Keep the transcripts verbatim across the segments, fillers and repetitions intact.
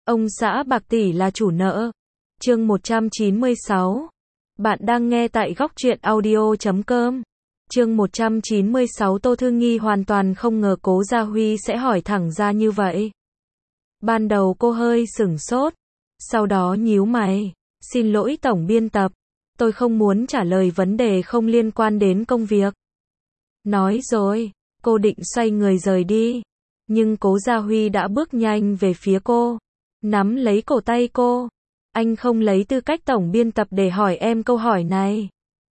Ông xã bạc tỷ là chủ nợ. Chương một trăm chín mươi sáu. Bạn đang nghe tại góc truyện audio chấm com. Chương một trăm chín mươi sáu. Tô Thư Nghi hoàn toàn không ngờ Cố Gia Huy sẽ hỏi thẳng ra như vậy. Ban đầu cô hơi sửng sốt, sau đó nhíu mày. Xin lỗi tổng biên tập, tôi không muốn trả lời vấn đề không liên quan đến công việc. Nói rồi, cô định xoay người rời đi, nhưng Cố Gia Huy đã bước nhanh về phía cô, nắm lấy cổ tay cô. Anh không lấy tư cách tổng biên tập để hỏi em câu hỏi này.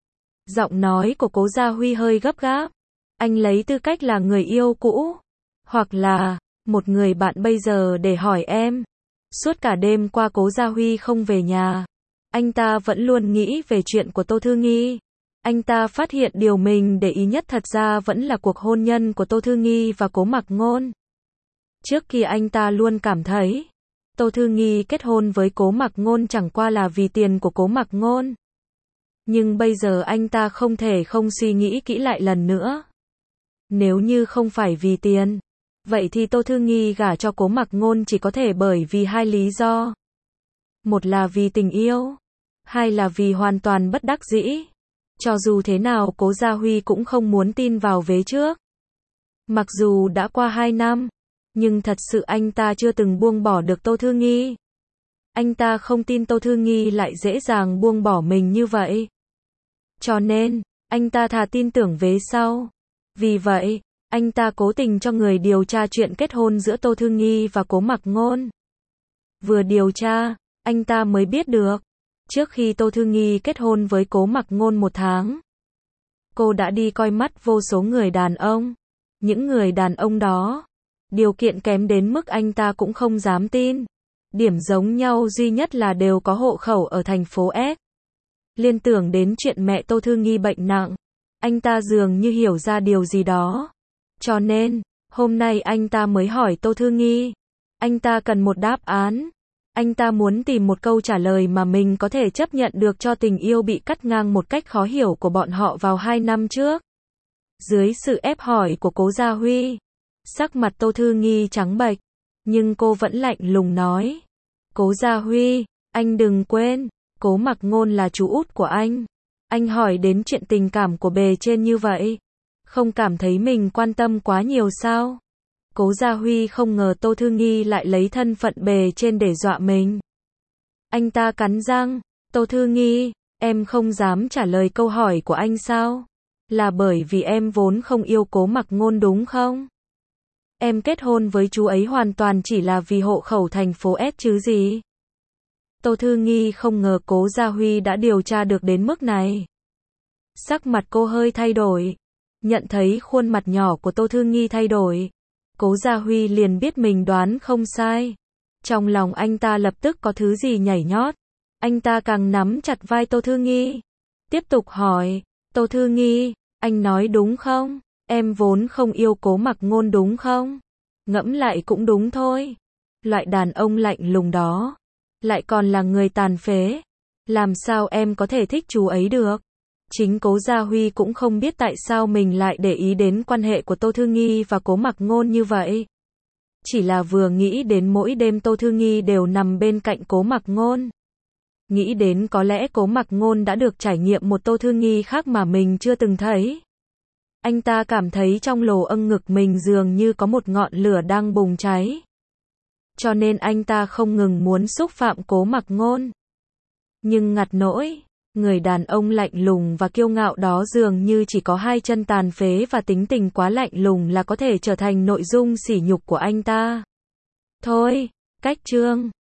Giọng nói của Cố Gia Huy hơi gấp gáp. Anh lấy tư cách là người yêu cũ, hoặc là một người bạn bây giờ để hỏi em. Suốt cả đêm qua Cố Gia Huy không về nhà. Anh ta vẫn luôn nghĩ về chuyện của Tô Thư Nghi. Anh ta phát hiện điều mình để ý nhất thật ra vẫn là cuộc hôn nhân của Tô Thư Nghi và Cố Mặc Ngôn. Trước kia anh ta luôn cảm thấy Tô Thư Nghi kết hôn với Cố Mặc Ngôn chẳng qua là vì tiền của Cố Mặc Ngôn. Nhưng bây giờ anh ta không thể không suy nghĩ kỹ lại lần nữa. Nếu như không phải vì tiền, vậy thì Tô Thư Nghi gả cho Cố Mặc Ngôn chỉ có thể bởi vì hai lý do. Một là vì tình yêu, hai là vì hoàn toàn bất đắc dĩ. Cho dù thế nào Cố Gia Huy cũng không muốn tin vào vế trước. Mặc dù đã qua hai năm, nhưng thật sự anh ta chưa từng buông bỏ được Tô Thư Nghi. Anh ta không tin Tô Thư Nghi lại dễ dàng buông bỏ mình như vậy. Cho nên, anh ta thà tin tưởng vế sau. Vì vậy, anh ta cố tình cho người điều tra chuyện kết hôn giữa Tô Thư Nghi và Cố Mặc Ngôn. Vừa điều tra, anh ta mới biết được, trước khi Tô Thư Nghi kết hôn với Cố Mặc Ngôn một tháng, cô đã đi coi mắt vô số người đàn ông. Những người đàn ông đó, điều kiện kém đến mức anh ta cũng không dám tin. Điểm giống nhau duy nhất là đều có hộ khẩu ở thành phố S. Liên tưởng đến chuyện mẹ Tô Thư Nghi bệnh nặng, anh ta dường như hiểu ra điều gì đó. Cho nên, hôm nay anh ta mới hỏi Tô Thư Nghi. Anh ta cần một đáp án. Anh ta muốn tìm một câu trả lời mà mình có thể chấp nhận được cho tình yêu bị cắt ngang một cách khó hiểu của bọn họ vào hai năm trước. Dưới sự ép hỏi của Cố Gia Huy, sắc mặt Tô Thư Nghi trắng bệch, nhưng cô vẫn lạnh lùng nói. Cố Gia Huy, anh đừng quên, Cố Mặc Ngôn là chú út của anh. Anh hỏi đến chuyện tình cảm của bề trên như vậy, không cảm thấy mình quan tâm quá nhiều sao? Cố Gia Huy không ngờ Tô Thư Nghi lại lấy thân phận bề trên để dọa mình. Anh ta cắn răng, Tô Thư Nghi, em không dám trả lời câu hỏi của anh sao? Là bởi vì em vốn không yêu Cố Mặc Ngôn đúng không? Em kết hôn với chú ấy hoàn toàn chỉ là vì hộ khẩu thành phố S chứ gì? Tô Thư Nghi không ngờ Cố Gia Huy đã điều tra được đến mức này. Sắc mặt cô hơi thay đổi. Nhận thấy khuôn mặt nhỏ của Tô Thư Nghi thay đổi, Cố Gia Huy liền biết mình đoán không sai. Trong lòng anh ta lập tức có thứ gì nhảy nhót. Anh ta càng nắm chặt vai Tô Thư Nghi, tiếp tục hỏi, Tô Thư Nghi, anh nói đúng không? Em vốn không yêu Cố Mặc Ngôn đúng không? Ngẫm lại cũng đúng thôi. Loại đàn ông lạnh lùng đó, lại còn là người tàn phế. Làm sao em có thể thích chú ấy được? Chính Cố Gia Huy cũng không biết tại sao mình lại để ý đến quan hệ của Tô Thư Nghi và Cố Mặc Ngôn như vậy. Chỉ là vừa nghĩ đến mỗi đêm Tô Thư Nghi đều nằm bên cạnh Cố Mặc Ngôn. Nghĩ đến có lẽ Cố Mặc Ngôn đã được trải nghiệm một Tô Thư Nghi khác mà mình chưa từng thấy. Anh ta cảm thấy trong lỗ âng ngực mình dường như có một ngọn lửa đang bùng cháy. Cho nên anh ta không ngừng muốn xúc phạm Cố Mặc Ngôn. Nhưng ngặt nỗi, người đàn ông lạnh lùng và kiêu ngạo đó dường như chỉ có hai chân tàn phế và tính tình quá lạnh lùng là có thể trở thành nội dung sỉ nhục của anh ta. Thôi, cách chương.